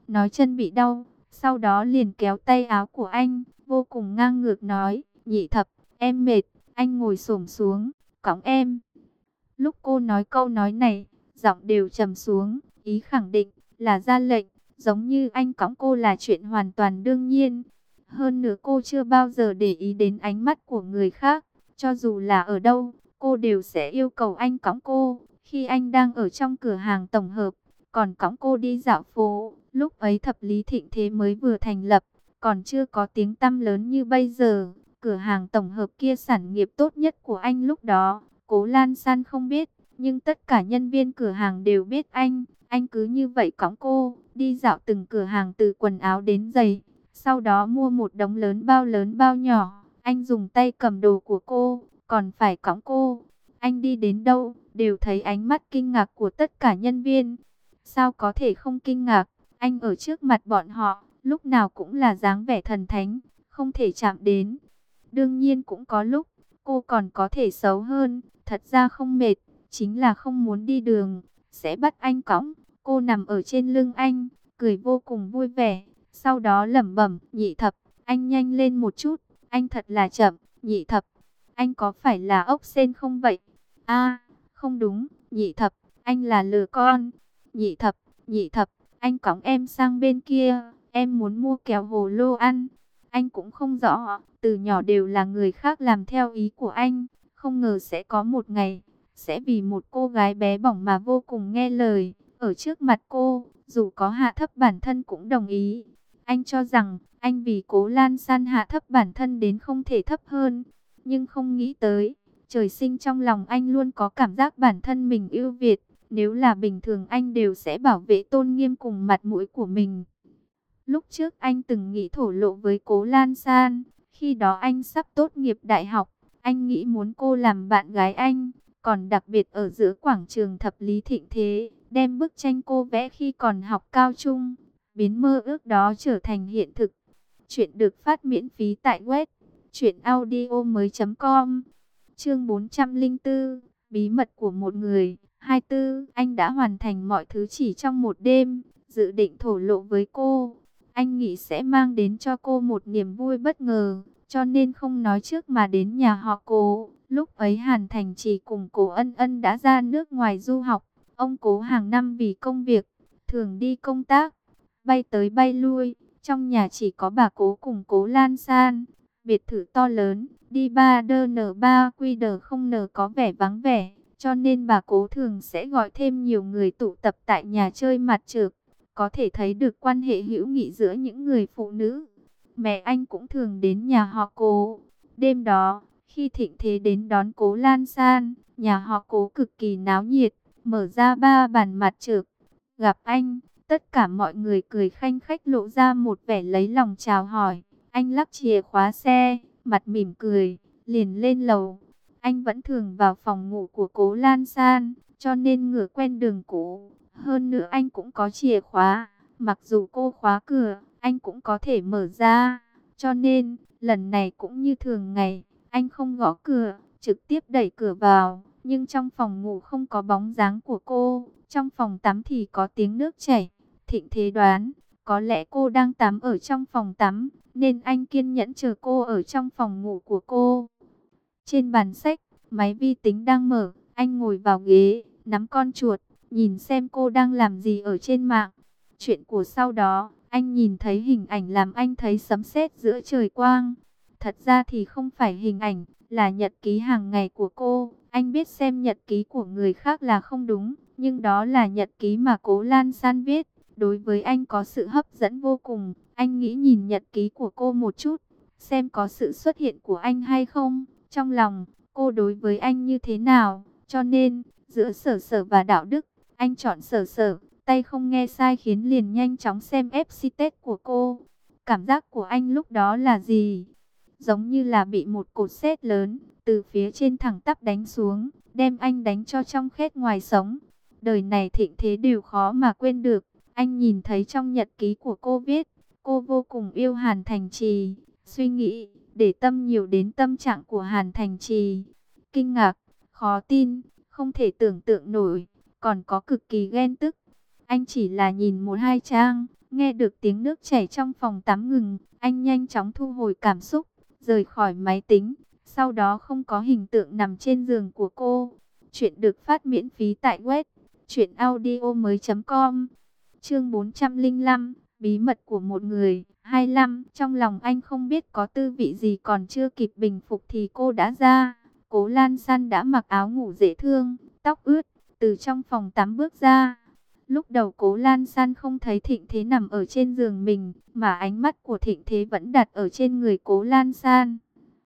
nói chân bị đau, sau đó liền kéo tay áo của anh, vô cùng ngang ngược nói, Nhị Thập, em mệt, anh ngồi xổm xuống, cõng em. Lúc cô nói câu nói này, giọng đều trầm xuống, ý khẳng định là ra lệnh, giống như anh cõng cô là chuyện hoàn toàn đương nhiên. Hơn nữa cô chưa bao giờ để ý đến ánh mắt của người khác, cho dù là ở đâu, cô đều sẽ yêu cầu anh cõng cô. Khi anh đang ở trong cửa hàng tổng hợp, còn cõng cô đi dạo phố, lúc ấy Thập Lý Thịnh Thế mới vừa thành lập, còn chưa có tiếng tăm lớn như bây giờ. Cửa hàng tổng hợp kia sản nghiệp tốt nhất của anh lúc đó, Cố Lan San không biết, nhưng tất cả nhân viên cửa hàng đều biết anh. Anh cứ như vậy cõng cô, đi dạo từng cửa hàng từ quần áo đến giày. Sau đó mua một đống lớn bao lớn bao nhỏ. Anh dùng tay cầm đồ của cô, còn phải cõng cô. Anh đi đến đâu, đều thấy ánh mắt kinh ngạc của tất cả nhân viên. Sao có thể không kinh ngạc, anh ở trước mặt bọn họ, lúc nào cũng là dáng vẻ thần thánh, không thể chạm đến. Đương nhiên cũng có lúc, cô còn có thể xấu hơn, thật ra không mệt, chính là không muốn đi đường, sẽ bắt anh cõng. Cô nằm ở trên lưng anh, cười vô cùng vui vẻ, sau đó lẩm bẩm, Nhị Thập, anh nhanh lên một chút, anh thật là chậm, Nhị Thập, anh có phải là ốc sên không vậy? A, không đúng, Nhị Thập, anh là lừa con. Nhị Thập, Nhị Thập, anh cõng em sang bên kia, em muốn mua kẹo hồ lô ăn. Anh cũng không rõ, từ nhỏ đều là người khác làm theo ý của anh, không ngờ sẽ có một ngày, sẽ vì một cô gái bé bỏng mà vô cùng nghe lời, ở trước mặt cô, dù có hạ thấp bản thân cũng đồng ý. Anh cho rằng, anh vì Cố Lan San hạ thấp bản thân đến không thể thấp hơn, nhưng không nghĩ tới, trời sinh trong lòng anh luôn có cảm giác bản thân mình ưu việt, nếu là bình thường anh đều sẽ bảo vệ tôn nghiêm cùng mặt mũi của mình. Lúc trước anh từng nghĩ thổ lộ với Cố Lan San, khi đó anh sắp tốt nghiệp đại học, anh nghĩ muốn cô làm bạn gái anh, còn đặc biệt ở giữa quảng trường Thập Lý Thịnh Thế, đem bức tranh cô vẽ khi còn học cao trung, biến mơ ước đó trở thành hiện thực. Chuyện được phát miễn phí tại web truyện audio mới chấm com. Chương bốn trăm lẻ bốn, bí mật của một người. hai mươi tư, anh đã hoàn thành mọi thứ chỉ trong một đêm, dự định thổ lộ với cô. Anh nghĩ sẽ mang đến cho cô một niềm vui bất ngờ, cho nên không nói trước mà đến nhà họ Cố. Lúc ấy Hàn Thành Trì cùng Cố Ân Ân đã ra nước ngoài du học. Ông Cố hàng năm vì công việc, thường đi công tác, bay tới bay lui. Trong nhà chỉ có bà Cố cùng Cố Lan San. Biệt thự to lớn, đi ba đơ nở ba quy đờ không nở có vẻ vắng vẻ. Cho nên bà Cố thường sẽ gọi thêm nhiều người tụ tập tại nhà chơi mặt trược. Có thể thấy được quan hệ hữu nghị giữa những người phụ nữ. Mẹ anh cũng thường đến nhà họ Cố. Đêm đó, khi Thịnh Thế đến đón Cố Lan San, nhà họ Cố cực kỳ náo nhiệt, mở ra ba bàn mặt trược. Gặp anh, tất cả mọi người cười khanh khách lộ ra một vẻ lấy lòng chào hỏi. Anh lắc chìa khóa xe, mặt mỉm cười, liền lên lầu. Anh vẫn thường vào phòng ngủ của Cố Lan San, cho nên ngựa quen đường cũ. Hơn nữa anh cũng có chìa khóa, mặc dù cô khóa cửa, anh cũng có thể mở ra. Cho nên, lần này cũng như thường ngày, anh không gõ cửa, trực tiếp đẩy cửa vào. Nhưng trong phòng ngủ không có bóng dáng của cô, trong phòng tắm thì có tiếng nước chảy. Thịnh Thế đoán, có lẽ cô đang tắm ở trong phòng tắm, nên anh kiên nhẫn chờ cô ở trong phòng ngủ của cô. Trên bàn sách, máy vi tính đang mở, anh ngồi vào ghế, nắm con chuột, nhìn xem cô đang làm gì ở trên mạng. Chuyện của sau đó, anh nhìn thấy hình ảnh làm anh thấy sấm sét giữa trời quang. Thật ra thì không phải hình ảnh, là nhật ký hàng ngày của cô. Anh biết xem nhật ký của người khác là không đúng, nhưng đó là nhật ký mà Cố Lan San viết. Đối với anh có sự hấp dẫn vô cùng. Anh nghĩ nhìn nhật ký của cô một chút, xem có sự xuất hiện của anh hay không. Trong lòng, cô đối với anh như thế nào. Cho nên, giữa Sở Sở và đạo đức, anh chọn Sở Sở. Tay không nghe sai khiến liền nhanh chóng xem ép xê test của cô. Cảm giác của anh lúc đó là gì? Giống như là bị một cột sét lớn từ phía trên thẳng tắp đánh xuống, đem anh đánh cho trong khét ngoài sống. Đời này Thịnh Thế đều khó mà quên được. Anh nhìn thấy trong nhật ký của cô viết, cô vô cùng yêu Hàn Thành Trì, suy nghĩ, để tâm nhiều đến tâm trạng của Hàn Thành Trì. Kinh ngạc, khó tin, không thể tưởng tượng nổi, còn có cực kỳ ghen tức. Anh chỉ là nhìn một hai trang, Nghe được tiếng nước chảy trong phòng tắm ngừng, anh nhanh chóng thu hồi cảm xúc, rời khỏi máy tính. Sau đó không có hình tượng nằm trên giường của cô. Chuyện được phát miễn phí tại web truyện audio mới chấm com. Chương bốn trăm lẻ năm, bí mật của một người. hai mươi lăm, trong lòng anh không biết có tư vị gì, còn chưa kịp bình phục thì cô đã ra. Cố Lan San đã mặc áo ngủ dễ thương, tóc ướt, từ trong phòng tắm bước ra. Lúc đầu Cố Lan San không thấy Thịnh Thế nằm ở trên giường mình, mà ánh mắt của Thịnh Thế vẫn đặt ở trên người Cố Lan San.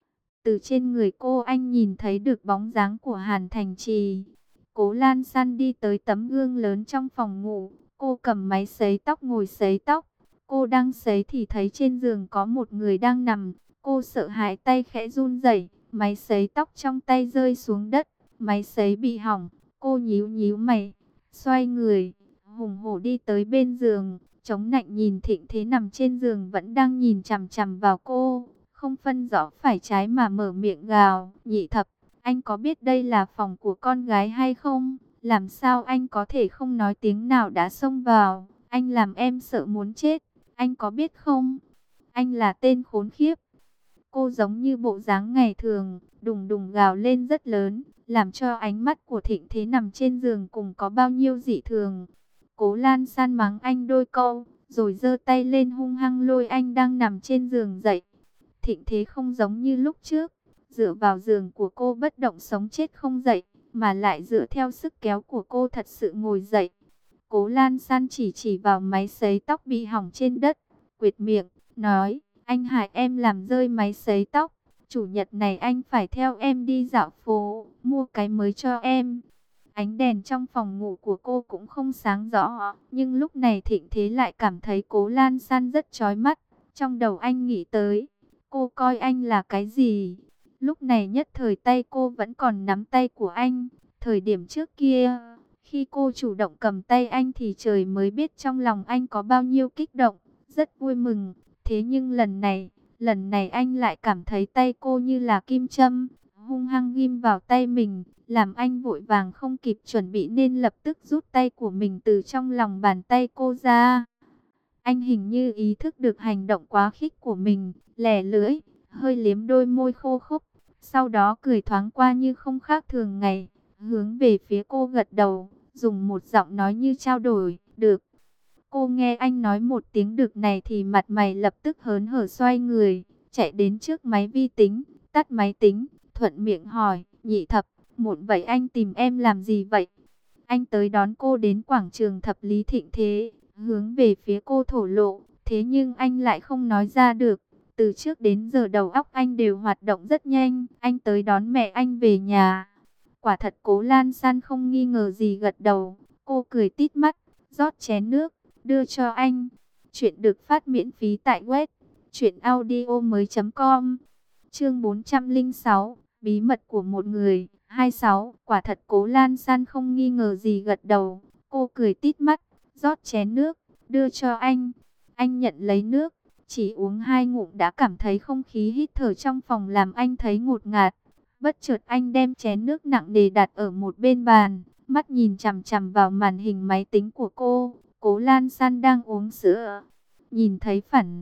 Từ trên người cô anh nhìn thấy được bóng dáng của Hàn Thành Trì. Cố Lan San đi tới tấm gương lớn trong phòng ngủ, cô cầm máy sấy tóc ngồi sấy tóc. Cô đang sấy thì thấy trên giường có một người đang nằm, cô sợ hãi tay khẽ run rẩy, máy sấy tóc trong tay rơi xuống đất, máy sấy bị hỏng. Cô nhíu nhíu mày, xoay người, hùng hổ đi tới bên giường, chống nạnh nhìn Thịnh Thế nằm trên giường vẫn đang nhìn chằm chằm vào cô, không phân rõ phải trái mà mở miệng gào, Nhị Thập, anh có biết đây là phòng của con gái hay không? Làm sao anh có thể không nói tiếng nào đã xông vào? Anh làm em sợ muốn chết, anh có biết không? Anh là tên khốn khiếp. Cô giống như bộ dáng ngày thường, đùng đùng gào lên rất lớn, làm cho ánh mắt của Thịnh Thế nằm trên giường cùng có bao nhiêu dị thường. Cố Lan San mắng anh đôi câu, rồi giơ tay lên hung hăng lôi anh đang nằm trên giường dậy. Thịnh Thế không giống như lúc trước, dựa vào giường của cô bất động sống chết không dậy, mà lại dựa theo sức kéo của cô thật sự ngồi dậy. Cố Lan San chỉ chỉ vào máy sấy tóc bị hỏng trên đất, quệt miệng, nói, anh hại em làm rơi máy sấy tóc. Chủ nhật này anh phải theo em đi dạo phố, mua cái mới cho em. Ánh đèn trong phòng ngủ của cô cũng không sáng rõ, nhưng lúc này Thịnh Thế lại cảm thấy Cố Lan San rất chói mắt. Trong đầu anh nghĩ tới, cô coi anh là cái gì? Lúc này nhất thời tay cô vẫn còn nắm tay của anh. Thời điểm trước kia, khi cô chủ động cầm tay anh thì trời mới biết trong lòng anh có bao nhiêu kích động, rất vui mừng. Thế nhưng lần này, lần này anh lại cảm thấy tay cô như là kim châm, hung hăng ghim vào tay mình, làm anh vội vàng không kịp chuẩn bị nên lập tức rút tay của mình từ trong lòng bàn tay cô ra. Anh hình như ý thức được hành động quá khích của mình, lẻ lưỡi, hơi liếm đôi môi khô khốc, sau đó cười thoáng qua như không khác thường ngày, hướng về phía cô gật đầu, dùng một giọng nói như trao đổi, được. Cô nghe anh nói một tiếng được này thì mặt mày lập tức hớn hở xoay người, chạy đến trước máy vi tính, tắt máy tính, thuận miệng hỏi, Nhị Thập, muộn vậy anh tìm em làm gì vậy? Anh tới đón cô đến quảng trường Thập Lý Thịnh Thế, hướng về phía cô thổ lộ, thế nhưng anh lại không nói ra được. Từ trước đến giờ đầu óc anh đều hoạt động rất nhanh, anh tới đón mẹ anh về nhà. Quả thật Cố Lan San không nghi ngờ gì gật đầu, cô cười tít mắt, rót chén nước, đưa cho anh. Chuyện được phát miễn phí tại web truyện audio mới chấm com. Chương bốn trăm lẻ sáu, bí mật của một người. hai mươi sáu, quả thật Cố Lan San không nghi ngờ gì gật đầu, cô cười tít mắt, rót chén nước, đưa cho anh. Anh nhận lấy nước, chỉ uống hai ngụm đã cảm thấy không khí hít thở trong phòng làm anh thấy ngột ngạt. Bất chợt anh đem chén nước nặng nề đặt ở một bên bàn, mắt nhìn chằm chằm vào màn hình máy tính của cô. Cố Lan San đang uống sữa, nhìn thấy phản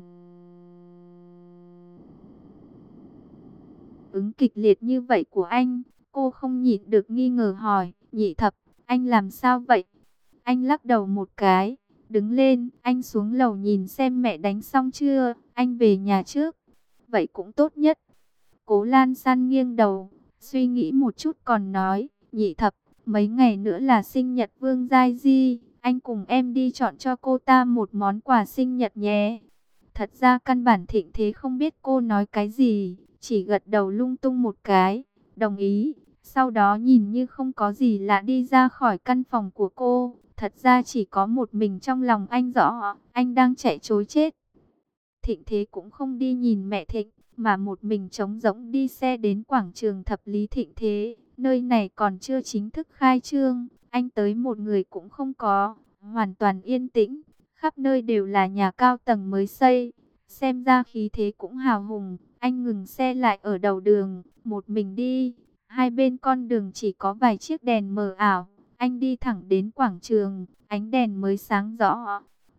ứng kịch liệt như vậy của anh, cô không nhịn được nghi ngờ hỏi, Nhị Thập, anh làm sao vậy? Anh lắc đầu một cái, đứng lên, anh xuống lầu nhìn xem mẹ đánh xong chưa, anh về nhà trước. Vậy cũng tốt nhất. Cố Lan San nghiêng đầu, suy nghĩ một chút còn nói, Nhị Thập, mấy ngày nữa là sinh nhật Vương Giai Di, anh cùng em đi chọn cho cô ta một món quà sinh nhật nhé. Thật ra căn bản Thịnh Thế không biết cô nói cái gì, chỉ gật đầu lung tung một cái, đồng ý. Sau đó nhìn như không có gì lạ đi ra khỏi căn phòng của cô. Thật ra chỉ có một mình trong lòng anh rõ, anh đang chạy trối chết. Thịnh Thế cũng không đi nhìn mẹ Thịnh, mà một mình trống rỗng đi xe đến quảng trường Thập Lý Thịnh Thế. Nơi này còn chưa chính thức khai trương, anh tới một người cũng không có, hoàn toàn yên tĩnh. Khắp nơi đều là nhà cao tầng mới xây, xem ra khí thế cũng hào hùng. Anh ngừng xe lại ở đầu đường, một mình đi. Hai bên con đường chỉ có vài chiếc đèn mờ ảo. Anh đi thẳng đến quảng trường, ánh đèn mới sáng rõ.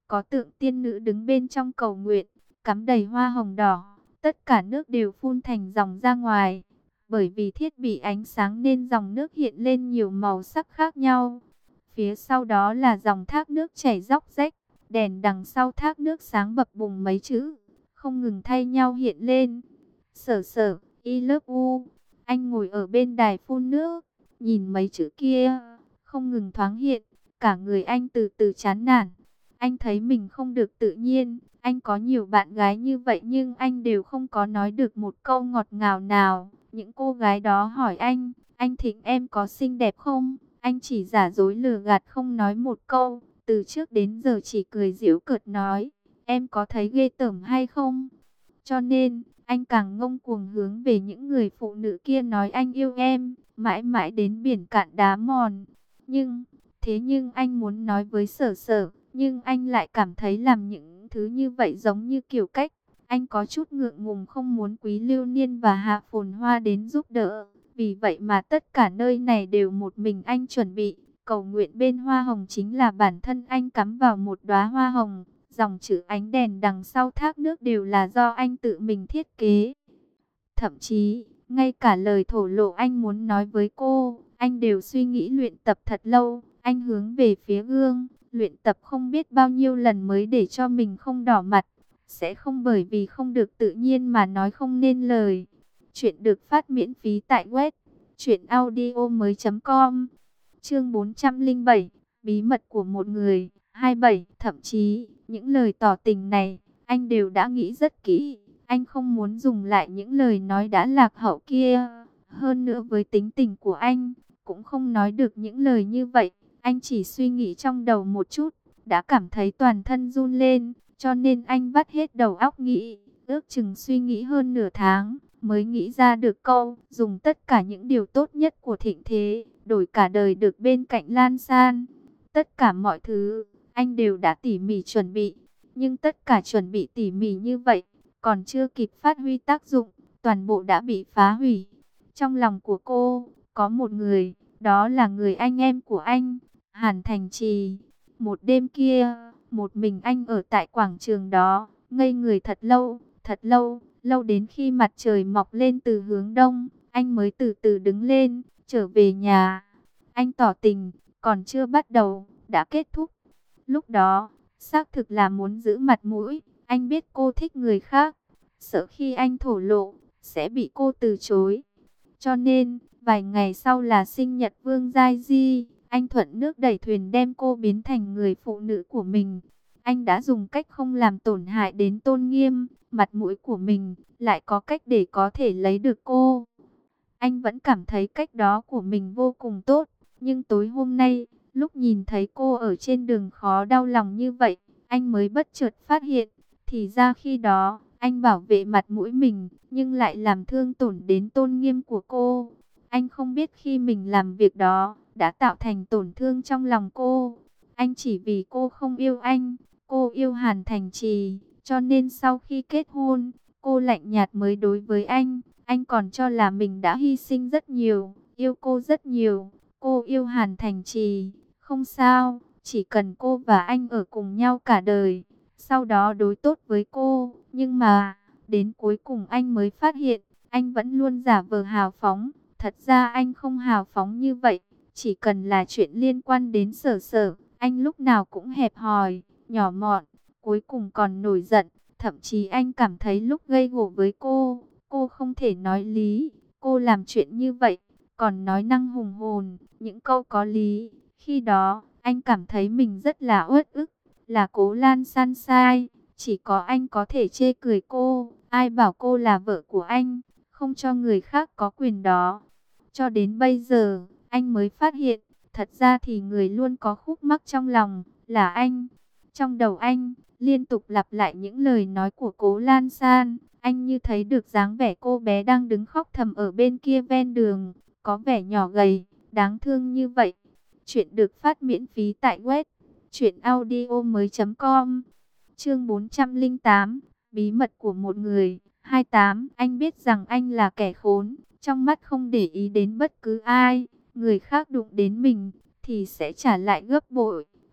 có tượng tiên nữ đứng bên trong cầu nguyện, cắm đầy hoa hồng đỏ, tất cả nước đều phun thành dòng ra ngoài. Bởi vì thiết bị ánh sáng nên dòng nước hiện lên nhiều màu sắc khác nhau. Phía sau đó là dòng thác nước chảy róc rách, đèn đằng sau thác nước sáng bập bùng mấy chữ, không ngừng thay nhau hiện lên. Sở sở, I love you. Anh ngồi ở bên đài phun nước, nhìn mấy chữ kia, không ngừng thoáng hiện, cả người anh từ từ chán nản. Anh thấy mình không được tự nhiên, anh có nhiều bạn gái như vậy nhưng anh đều không có nói được một câu ngọt ngào nào. Những cô gái đó hỏi anh, anh Thịnh em có xinh đẹp không? Anh chỉ giả dối lừa gạt không nói một câu, từ trước đến giờ chỉ cười giễu cợt nói, em có thấy ghê tởm hay không? Cho nên, anh càng ngông cuồng hướng về những người phụ nữ kia nói anh yêu em, mãi mãi đến biển cạn đá mòn. Nhưng, thế nhưng anh muốn nói với Sở Sở, nhưng anh lại cảm thấy làm những thứ như vậy giống như kiểu cách. Anh có chút ngượng ngùng không muốn Quý Lưu Niên và Hạ Phồn Hoa đến giúp đỡ. Vì vậy mà tất cả nơi này đều một mình anh chuẩn bị. Cầu nguyện bên hoa hồng chính là bản thân anh cắm vào một đóa hoa hồng. Dòng chữ ánh đèn đằng sau thác nước đều là do anh tự mình thiết kế. Thậm chí, ngay cả lời thổ lộ anh muốn nói với cô, anh đều suy nghĩ luyện tập thật lâu. Anh hướng về phía gương, luyện tập không biết bao nhiêu lần mới để cho mình không đỏ mặt. Sẽ không bởi vì không được tự nhiên mà nói không nên lời. Chuyện được phát miễn phí tại web truyện audio mới chấm com. Chương bốn trăm lẻ bảy, bí mật của một người. hai mươi bảy, thậm chí, những lời tỏ tình này, anh đều đã nghĩ rất kỹ. Anh không muốn dùng lại những lời nói đã lạc hậu kia. Hơn nữa với tính tình của anh, cũng không nói được những lời như vậy. Anh chỉ suy nghĩ trong đầu một chút, đã cảm thấy toàn thân run lên. Cho nên anh vắt hết đầu óc nghĩ, ước chừng suy nghĩ hơn nửa tháng, mới nghĩ ra được câu, dùng tất cả những điều tốt nhất của thịnh thế, đổi cả đời được bên cạnh Lan San. Tất cả mọi thứ, anh đều đã tỉ mỉ chuẩn bị, nhưng tất cả chuẩn bị tỉ mỉ như vậy, còn chưa kịp phát huy tác dụng, toàn bộ đã bị phá hủy. Trong lòng của cô, có một người, đó là người anh em của anh, Hàn Thành Trì. Một đêm kia, một mình anh ở tại quảng trường đó, ngây người thật lâu, thật lâu, lâu đến khi mặt trời mọc lên từ hướng đông, anh mới từ từ đứng lên, trở về nhà. Anh tỏ tình, còn chưa bắt đầu, đã kết thúc. Lúc đó, xác thực là muốn giữ mặt mũi, anh biết cô thích người khác, sợ khi anh thổ lộ, sẽ bị cô từ chối. Cho nên, vài ngày sau là sinh nhật Vương Giai Di, anh thuận nước đẩy thuyền đem cô biến thành người phụ nữ của mình. Anh đã dùng cách không làm tổn hại đến tôn nghiêm, mặt mũi của mình, lại có cách để có thể lấy được cô. Anh vẫn cảm thấy cách đó của mình vô cùng tốt, nhưng tối hôm nay, lúc nhìn thấy cô ở trên đường khó đau lòng như vậy, anh mới bất chợt phát hiện, thì ra khi đó, anh bảo vệ mặt mũi mình, nhưng lại làm thương tổn đến tôn nghiêm của cô. Anh không biết khi mình làm việc đó, đã tạo thành tổn thương trong lòng cô. Anh chỉ vì cô không yêu anh, cô yêu Hàn Thành Trì, cho nên sau khi kết hôn, cô lạnh nhạt mới đối với anh. Anh còn cho là mình đã hy sinh rất nhiều, yêu cô rất nhiều. Cô yêu Hàn Thành Trì, không sao, chỉ cần cô và anh ở cùng nhau cả đời, sau đó đối tốt với cô. Nhưng mà, đến cuối cùng anh mới phát hiện, anh vẫn luôn giả vờ hào phóng. Thật ra anh không hào phóng như vậy, chỉ cần là chuyện liên quan đến Sở Sở, anh lúc nào cũng hẹp hòi, nhỏ mọn, cuối cùng còn nổi giận. Thậm chí anh cảm thấy lúc gây gổ với cô, cô không thể nói lý, cô làm chuyện như vậy, còn nói năng hùng hồn, những câu có lý. Khi đó, anh cảm thấy mình rất là uất ức, là Cố Lan San sai, chỉ có anh có thể chê cười cô, ai bảo cô là vợ của anh, không cho người khác có quyền đó. Cho đến bây giờ, anh mới phát hiện, thật ra thì người luôn có khúc mắc trong lòng, là anh. Trong đầu anh, liên tục lặp lại những lời nói của Cố Lan San. Anh như thấy được dáng vẻ cô bé đang đứng khóc thầm ở bên kia ven đường, có vẻ nhỏ gầy, đáng thương như vậy. Chuyện được phát miễn phí tại web truyện audio mới chấm com. Chương bốn trăm lẻ tám, bí mật của một người. hai mươi tám, anh biết rằng anh là kẻ khốn, trong mắt không để ý đến bất cứ ai, người khác đụng đến mình thì sẽ trả lại gấp bội.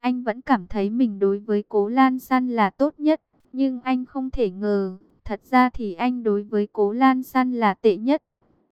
Anh vẫn cảm thấy mình đối với Cố Lan San là tốt nhất, nhưng anh không thể ngờ, thật ra thì anh đối với Cố Lan San là tệ nhất.